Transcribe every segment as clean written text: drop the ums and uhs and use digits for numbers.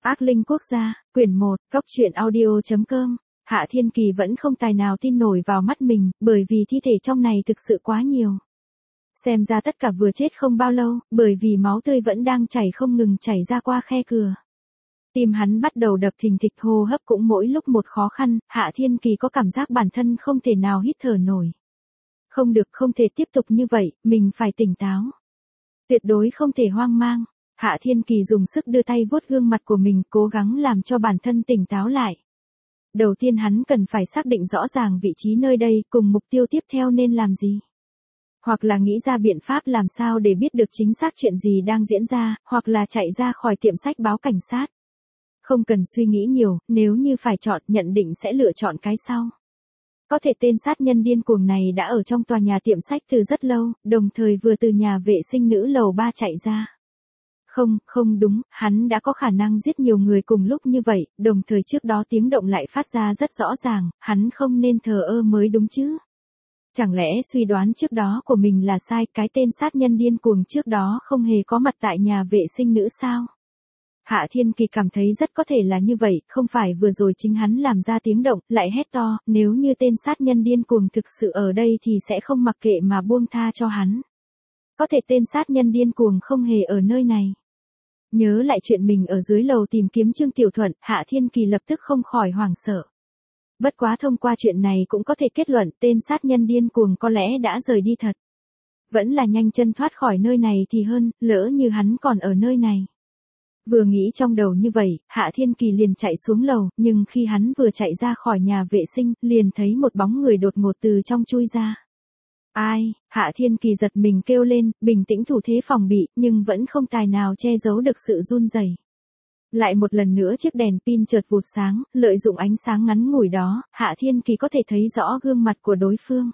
Ác linh quốc gia, quyển 1, Cóc truyện audio.com. Hạ Thiên Kỳ vẫn không tài nào tin nổi vào mắt mình, bởi vì thi thể trong này thực sự quá nhiều. Xem ra tất cả vừa chết không bao lâu, bởi vì máu tươi vẫn đang chảy không ngừng chảy ra qua khe cửa. Tim hắn bắt đầu đập thình thịch, hô hấp cũng mỗi lúc một khó khăn, Hạ Thiên Kỳ có cảm giác bản thân không thể nào hít thở nổi. Không được, không thể tiếp tục như vậy, mình phải tỉnh táo. Tuyệt đối không thể hoang mang. Hạ Thiên Kỳ dùng sức đưa tay vuốt gương mặt của mình, cố gắng làm cho bản thân tỉnh táo lại. Đầu tiên hắn cần phải xác định rõ ràng vị trí nơi đây, cùng mục tiêu tiếp theo nên làm gì. Hoặc là nghĩ ra biện pháp làm sao để biết được chính xác chuyện gì đang diễn ra, hoặc là chạy ra khỏi tiệm sách báo cảnh sát. Không cần suy nghĩ nhiều, nếu như phải chọn, nhận định sẽ lựa chọn cái sau. Có thể tên sát nhân điên cuồng này đã ở trong tòa nhà tiệm sách từ rất lâu, đồng thời vừa từ nhà vệ sinh nữ lầu 3 chạy ra. Không đúng, hắn đã có khả năng giết nhiều người cùng lúc như vậy, đồng thời trước đó tiếng động lại phát ra rất rõ ràng, hắn không nên thờ ơ mới đúng chứ. Chẳng lẽ suy đoán trước đó của mình là sai, cái tên sát nhân điên cuồng trước đó không hề có mặt tại nhà vệ sinh nữ sao? Hạ Thiên Kỳ cảm thấy rất có thể là như vậy, không phải vừa rồi chính hắn làm ra tiếng động, lại hét to, nếu như tên sát nhân điên cuồng thực sự ở đây thì sẽ không mặc kệ mà buông tha cho hắn. Có thể tên sát nhân điên cuồng không hề ở nơi này. Nhớ lại chuyện mình ở dưới lầu tìm kiếm Trương Tiểu Thuận, Hạ Thiên Kỳ lập tức không khỏi hoảng sợ. Bất quá thông qua chuyện này cũng có thể kết luận tên sát nhân điên cuồng có lẽ đã rời đi thật. Vẫn là nhanh chân thoát khỏi nơi này thì hơn, lỡ như hắn còn ở nơi này. Vừa nghĩ trong đầu như vậy, Hạ Thiên Kỳ liền chạy xuống lầu, nhưng khi hắn vừa chạy ra khỏi nhà vệ sinh, liền thấy một bóng người đột ngột từ trong chui ra. Ai? Hạ Thiên Kỳ giật mình kêu lên, bình tĩnh thủ thế phòng bị, nhưng vẫn không tài nào che giấu được sự run rẩy. Lại một lần nữa chiếc đèn pin chợt vụt sáng, lợi dụng ánh sáng ngắn ngủi đó, Hạ Thiên Kỳ có thể thấy rõ gương mặt của đối phương.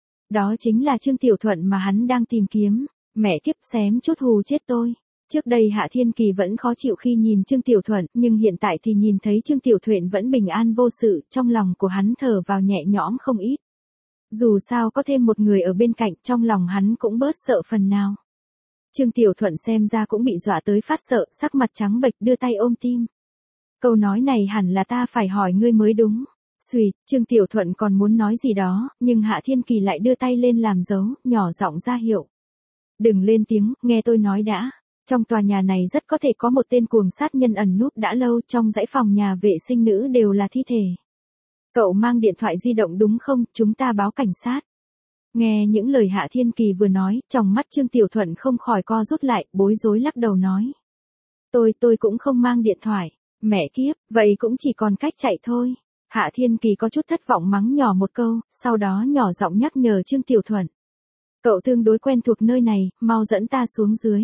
Đó chính là Trương Tiểu Thuận mà hắn đang tìm kiếm. Mẹ kiếp, xém chút hù chết tôi. Trước đây Hạ Thiên Kỳ vẫn khó chịu khi nhìn Trương Tiểu Thuận, nhưng hiện tại thì nhìn thấy Trương Tiểu Thuận vẫn bình an vô sự, trong lòng của hắn thở vào nhẹ nhõm không ít. Dù sao có thêm một người ở bên cạnh, trong lòng hắn cũng bớt sợ phần nào. Trương Tiểu Thuận xem ra cũng bị dọa tới phát sợ, sắc mặt trắng bệch đưa tay ôm tim. Câu nói này hẳn là ta phải hỏi ngươi mới đúng. Xuỵt, Trương Tiểu Thuận còn muốn nói gì đó, nhưng Hạ Thiên Kỳ lại đưa tay lên làm dấu, nhỏ giọng ra hiệu. Đừng lên tiếng, nghe tôi nói đã. Trong tòa nhà này rất có thể có một tên cuồng sát nhân ẩn núp đã lâu, trong dãy phòng nhà vệ sinh nữ đều là thi thể. Cậu mang điện thoại di động đúng không, chúng ta báo cảnh sát. Nghe những lời Hạ Thiên Kỳ vừa nói, trong mắt Trương Tiểu Thuận không khỏi co rút lại, bối rối lắc đầu nói. Tôi cũng không mang điện thoại. Mẹ kiếp, vậy cũng chỉ còn cách chạy thôi. Hạ Thiên Kỳ có chút thất vọng mắng nhỏ một câu, sau đó nhỏ giọng nhắc nhở Trương Tiểu Thuận. Cậu tương đối quen thuộc nơi này, mau dẫn ta xuống dưới.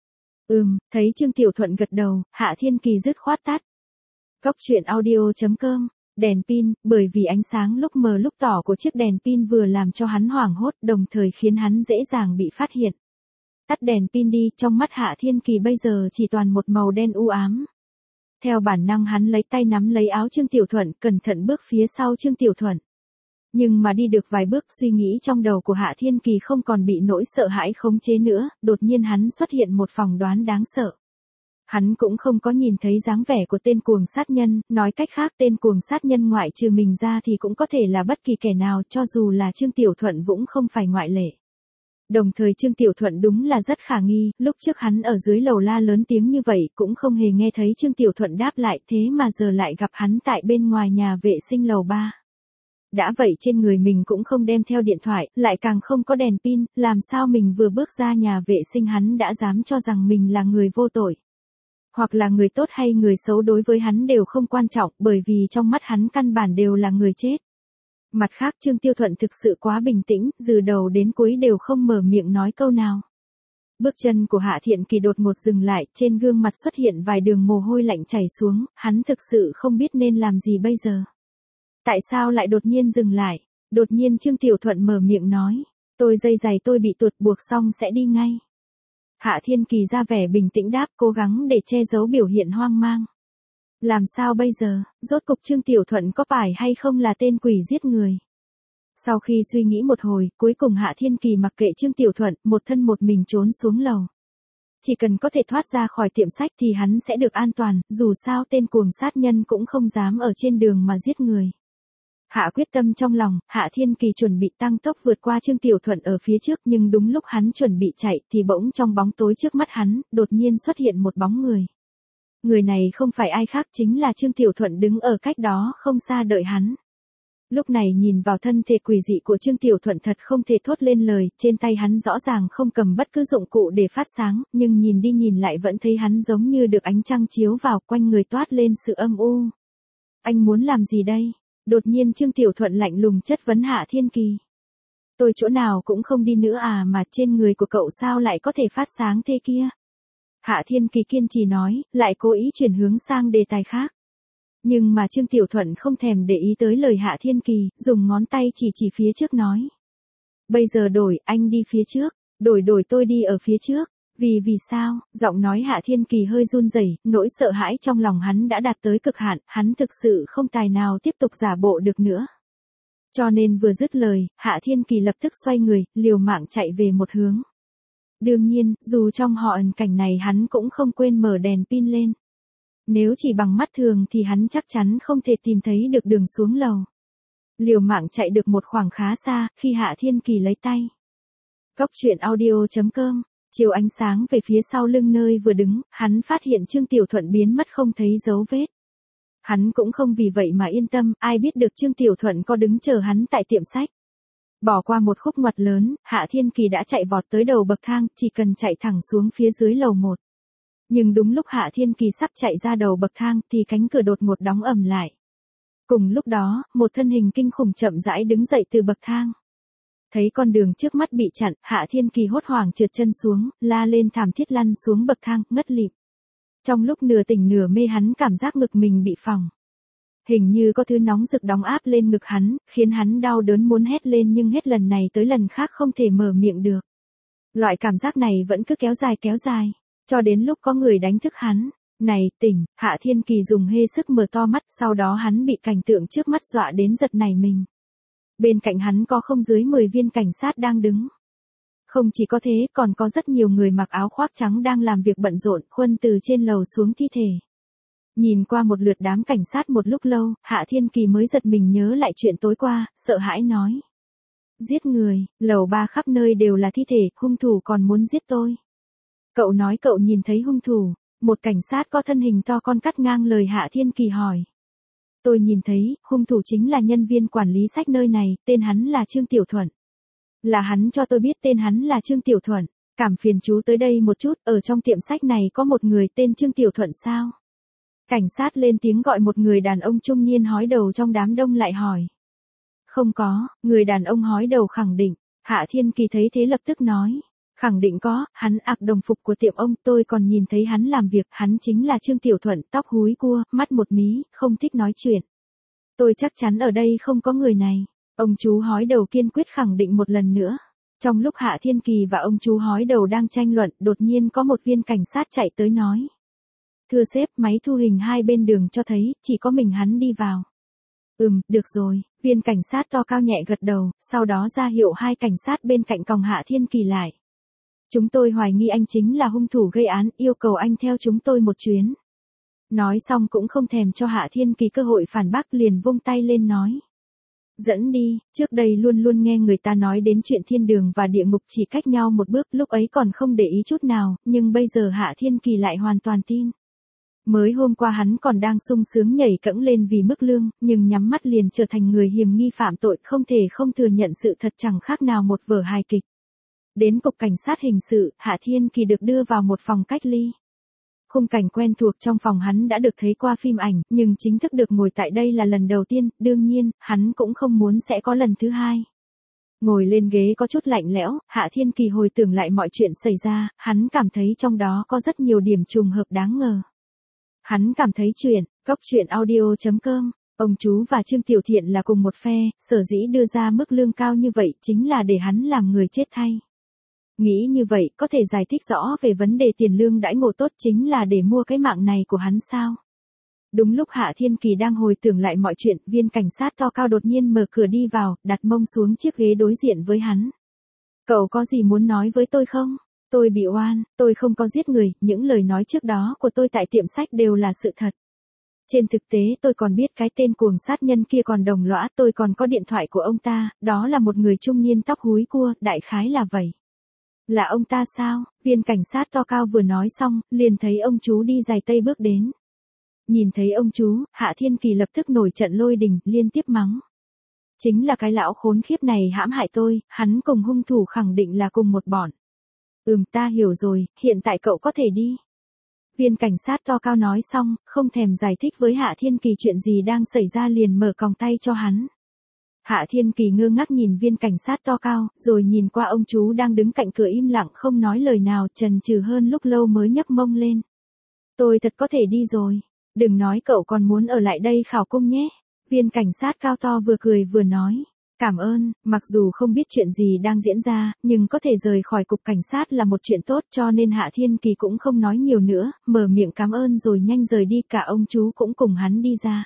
Thấy Trương Tiểu Thuận gật đầu, Hạ Thiên Kỳ dứt khoát tắt. Cóc truyện audio.com. Đèn pin, bởi vì ánh sáng lúc mờ lúc tỏ của chiếc đèn pin vừa làm cho hắn hoảng hốt, đồng thời khiến hắn dễ dàng bị phát hiện. Tắt đèn pin đi, trong mắt Hạ Thiên Kỳ bây giờ chỉ toàn một màu đen u ám. Theo bản năng hắn lấy tay nắm lấy áo Trương Tiểu Thuận, cẩn thận bước phía sau Trương Tiểu Thuận. Nhưng mà đi được vài bước, suy nghĩ trong đầu của Hạ Thiên Kỳ không còn bị nỗi sợ hãi khống chế nữa, đột nhiên hắn xuất hiện một phỏng đoán đáng sợ. Hắn cũng không có nhìn thấy dáng vẻ của tên cuồng sát nhân, nói cách khác tên cuồng sát nhân ngoại trừ mình ra thì cũng có thể là bất kỳ kẻ nào, cho dù là Trương Tiểu Thuận cũng không phải ngoại lệ. Đồng thời Trương Tiểu Thuận đúng là rất khả nghi, lúc trước hắn ở dưới lầu la lớn tiếng như vậy cũng không hề nghe thấy Trương Tiểu Thuận đáp lại, thế mà giờ lại gặp hắn tại bên ngoài nhà vệ sinh lầu 3. Đã vậy trên người mình cũng không đem theo điện thoại, lại càng không có đèn pin, làm sao mình vừa bước ra nhà vệ sinh hắn đã dám cho rằng mình là người vô tội. Hoặc là người tốt hay người xấu đối với hắn đều không quan trọng, bởi vì trong mắt hắn căn bản đều là người chết. Mặt khác Trương Tiểu Thuận thực sự quá bình tĩnh, từ đầu đến cuối đều không mở miệng nói câu nào. Bước chân của Hạ Thiên Kỳ đột ngột dừng lại, trên gương mặt xuất hiện vài đường mồ hôi lạnh chảy xuống, hắn thực sự không biết nên làm gì bây giờ. Tại sao lại đột nhiên dừng lại? Đột nhiên Trương Tiểu Thuận mở miệng nói, dây giày tôi bị tuột buộc xong sẽ đi ngay. Hạ Thiên Kỳ ra vẻ bình tĩnh đáp, cố gắng để che giấu biểu hiện hoang mang. Làm sao bây giờ, rốt cục Trương Tiểu Thuận có phải hay không là tên quỷ giết người? Sau khi suy nghĩ một hồi, cuối cùng Hạ Thiên Kỳ mặc kệ Trương Tiểu Thuận, một thân một mình trốn xuống lầu. Chỉ cần có thể thoát ra khỏi tiệm sách thì hắn sẽ được an toàn, dù sao tên cuồng sát nhân cũng không dám ở trên đường mà giết người. Hạ quyết tâm trong lòng, Hạ Thiên Kỳ chuẩn bị tăng tốc vượt qua Trương Tiểu Thuận ở phía trước, nhưng đúng lúc hắn chuẩn bị chạy thì bỗng trong bóng tối trước mắt hắn, đột nhiên xuất hiện một bóng người. Người này không phải ai khác chính là Trương Tiểu Thuận đứng ở cách đó không xa đợi hắn. Lúc này nhìn vào thân thể quỷ dị của Trương Tiểu Thuận thật không thể thốt lên lời, trên tay hắn rõ ràng không cầm bất cứ dụng cụ để phát sáng, nhưng nhìn đi nhìn lại vẫn thấy hắn giống như được ánh trăng chiếu vào, quanh người toát lên sự âm u. Anh muốn làm gì đây? Đột nhiên Trương Tiểu Thuận lạnh lùng chất vấn Hạ Thiên Kỳ. Tôi chỗ nào cũng không đi nữa à, mà trên người của cậu sao lại có thể phát sáng thế kia? Hạ Thiên Kỳ kiên trì nói, lại cố ý chuyển hướng sang đề tài khác. Nhưng mà Trương Tiểu Thuận không thèm để ý tới lời Hạ Thiên Kỳ, dùng ngón tay chỉ phía trước nói. Bây giờ đổi, anh đi phía trước, đổi tôi đi ở phía trước. Vì sao? Giọng nói Hạ Thiên Kỳ hơi run rẩy, nỗi sợ hãi trong lòng hắn đã đạt tới cực hạn, hắn thực sự không tài nào tiếp tục giả bộ được nữa. Cho nên vừa dứt lời, Hạ Thiên Kỳ lập tức xoay người, liều mạng chạy về một hướng. Đương nhiên, dù trong họ ẩn cảnh này hắn cũng không quên mở đèn pin lên. Nếu chỉ bằng mắt thường thì hắn chắc chắn không thể tìm thấy được đường xuống lầu. Liều mạng chạy được một khoảng khá xa, khi Hạ Thiên Kỳ lấy tay. Cốc truyện audio.com, chiếu ánh sáng về phía sau lưng nơi vừa đứng, hắn phát hiện Trương Tiểu Thuận biến mất không thấy dấu vết. Hắn cũng không vì vậy mà yên tâm, ai biết được Trương Tiểu Thuận có đứng chờ hắn tại tiệm sách. Bỏ qua một khúc ngoặt lớn, Hạ Thiên Kỳ đã chạy vọt tới đầu bậc thang, chỉ cần chạy thẳng xuống phía dưới lầu 1. Nhưng đúng lúc Hạ Thiên Kỳ sắp chạy ra đầu bậc thang thì cánh cửa đột ngột đóng ầm lại. Cùng lúc đó, một thân hình kinh khủng chậm rãi đứng dậy từ bậc thang. Thấy con đường trước mắt bị chặn, Hạ Thiên Kỳ hốt hoảng trượt chân xuống, la lên thảm thiết lăn xuống bậc thang, ngất lịm. Trong lúc nửa tỉnh nửa mê hắn cảm giác ngực mình bị phỏng. Hình như có thứ nóng rực đóng áp lên ngực hắn, khiến hắn đau đớn muốn hét lên nhưng hết lần này tới lần khác không thể mở miệng được. Loại cảm giác này vẫn cứ kéo dài, cho đến lúc có người đánh thức hắn. Này, tỉnh, Hạ Thiên Kỳ dùng hết sức mở to mắt, sau đó hắn bị cảnh tượng trước mắt dọa đến giật nảy mình. Bên cạnh hắn có không dưới 10 viên cảnh sát đang đứng. Không chỉ có thế, còn có rất nhiều người mặc áo khoác trắng đang làm việc bận rộn, khuân từ trên lầu xuống thi thể. Nhìn qua một lượt đám cảnh sát một lúc lâu, Hạ Thiên Kỳ mới giật mình nhớ lại chuyện tối qua, sợ hãi nói. Giết người, lầu 3 khắp nơi đều là thi thể, hung thủ còn muốn giết tôi. Cậu nói cậu nhìn thấy hung thủ, một cảnh sát có thân hình to con cắt ngang lời Hạ Thiên Kỳ hỏi. Tôi nhìn thấy, hung thủ chính là nhân viên quản lý sách nơi này, tên hắn là Trương Tiểu Thuận. Là hắn cho tôi biết tên hắn là Trương Tiểu Thuận, cảm phiền chú tới đây một chút, ở trong tiệm sách này có một người tên Trương Tiểu Thuận sao? Cảnh sát lên tiếng gọi một người đàn ông trung niên hói đầu trong đám đông lại hỏi. Không có, người đàn ông hói đầu khẳng định, Hạ Thiên Kỳ thấy thế lập tức nói. Khẳng định có, hắn ạc đồng phục của tiệm ông, tôi còn nhìn thấy hắn làm việc, hắn chính là Trương Tiểu Thuận, tóc húi cua, mắt một mí, không thích nói chuyện. Tôi chắc chắn ở đây không có người này. Ông chú hói đầu kiên quyết khẳng định một lần nữa. Trong lúc Hạ Thiên Kỳ và ông chú hói đầu đang tranh luận, đột nhiên có một viên cảnh sát chạy tới nói. Thưa sếp, máy thu hình hai bên đường cho thấy, chỉ có mình hắn đi vào. Được rồi, viên cảnh sát to cao nhẹ gật đầu, sau đó ra hiệu hai cảnh sát bên cạnh còng Hạ Thiên Kỳ lại. Chúng tôi hoài nghi anh chính là hung thủ gây án, yêu cầu anh theo chúng tôi một chuyến. Nói xong cũng không thèm cho Hạ Thiên Kỳ cơ hội phản bác, liền vung tay lên nói. Dẫn đi, trước đây luôn luôn nghe người ta nói đến chuyện thiên đường và địa ngục chỉ cách nhau một bước, lúc ấy còn không để ý chút nào, nhưng bây giờ Hạ Thiên Kỳ lại hoàn toàn tin. Mới hôm qua hắn còn đang sung sướng nhảy cẫng lên vì mức lương, nhưng nhắm mắt liền trở thành người hiềm nghi phạm tội, không thể không thừa nhận sự thật chẳng khác nào một vở hài kịch. Đến cục cảnh sát hình sự, Hạ Thiên Kỳ được đưa vào một phòng cách ly. Khung cảnh quen thuộc trong phòng hắn đã được thấy qua phim ảnh, nhưng chính thức được ngồi tại đây là lần đầu tiên, đương nhiên, hắn cũng không muốn sẽ có lần thứ hai. Ngồi lên ghế có chút lạnh lẽo, Hạ Thiên Kỳ hồi tưởng lại mọi chuyện xảy ra, hắn cảm thấy trong đó có rất nhiều điểm trùng hợp đáng ngờ. Hắn cảm thấy cốc truyện audio.com, ông chú và Trương Tiểu Thiện là cùng một phe, sở dĩ đưa ra mức lương cao như vậy chính là để hắn làm người chết thay. Nghĩ như vậy có thể giải thích rõ về vấn đề tiền lương đãi ngộ tốt chính là để mua cái mạng này của hắn sao. Đúng lúc Hạ Thiên Kỳ đang hồi tưởng lại mọi chuyện, viên cảnh sát to cao đột nhiên mở cửa đi vào, đặt mông xuống chiếc ghế đối diện với hắn. Cậu có gì muốn nói với tôi không? Tôi bị oan, tôi không có giết người, những lời nói trước đó của tôi tại tiệm sách đều là sự thật. Trên thực tế tôi còn biết cái tên cuồng sát nhân kia còn đồng lõa, tôi còn có điện thoại của ông ta, đó là một người trung niên tóc húi cua, đại khái là vậy. Là ông ta sao? Viên cảnh sát to cao vừa nói xong, liền thấy ông chú đi giày tây bước đến. Nhìn thấy ông chú, Hạ Thiên Kỳ lập tức nổi trận lôi đình, liên tiếp mắng. Chính là cái lão khốn khiếp này hãm hại tôi, hắn cùng hung thủ khẳng định là cùng một bọn. Ta hiểu rồi, hiện tại cậu có thể đi. Viên cảnh sát to cao nói xong, không thèm giải thích với Hạ Thiên Kỳ chuyện gì đang xảy ra liền mở còng tay cho hắn. Hạ Thiên Kỳ ngơ ngác nhìn viên cảnh sát to cao, rồi nhìn qua ông chú đang đứng cạnh cửa im lặng không nói lời nào, chần chừ hơn lúc lâu mới nhấc mông lên. Tôi thật có thể đi rồi. Đừng nói cậu còn muốn ở lại đây khảo cung nhé. Viên cảnh sát cao to vừa cười vừa nói. Cảm ơn, mặc dù không biết chuyện gì đang diễn ra, nhưng có thể rời khỏi cục cảnh sát là một chuyện tốt cho nên Hạ Thiên Kỳ cũng không nói nhiều nữa, mở miệng cảm ơn rồi nhanh rời đi, cả ông chú cũng cùng hắn đi ra.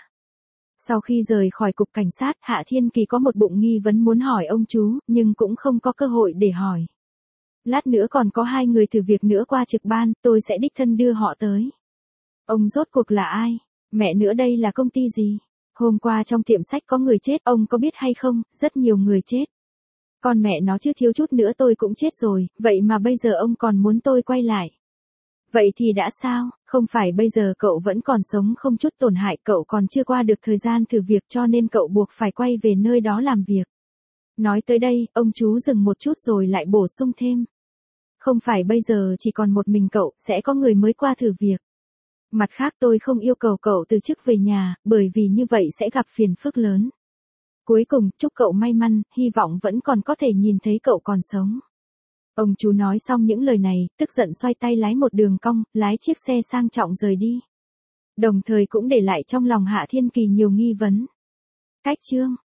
Sau khi rời khỏi cục cảnh sát, Hạ Thiên Kỳ có một bụng nghi vấn muốn hỏi ông chú, nhưng cũng không có cơ hội để hỏi. Lát nữa còn có 2 người thử việc nữa qua trực ban, tôi sẽ đích thân đưa họ tới. Ông rốt cuộc là ai? Mẹ nữa đây là công ty gì? Hôm qua trong tiệm sách có người chết, ông có biết hay không? Rất nhiều người chết. Con mẹ nó chứ thiếu chút nữa tôi cũng chết rồi, vậy mà bây giờ ông còn muốn tôi quay lại. Vậy thì đã sao, không phải bây giờ cậu vẫn còn sống không chút tổn hại, cậu còn chưa qua được thời gian thử việc cho nên cậu buộc phải quay về nơi đó làm việc. Nói tới đây, ông chú dừng một chút rồi lại bổ sung thêm. Không phải bây giờ chỉ còn một mình cậu, sẽ có người mới qua thử việc. Mặt khác tôi không yêu cầu cậu từ chức về nhà, bởi vì như vậy sẽ gặp phiền phức lớn. Cuối cùng, chúc cậu may mắn, hy vọng vẫn còn có thể nhìn thấy cậu còn sống. Ông chú nói xong những lời này, tức giận xoay tay lái một đường cong, lái chiếc xe sang trọng rời đi. Đồng thời cũng để lại trong lòng Hạ Thiên Kỳ nhiều nghi vấn. Cách chương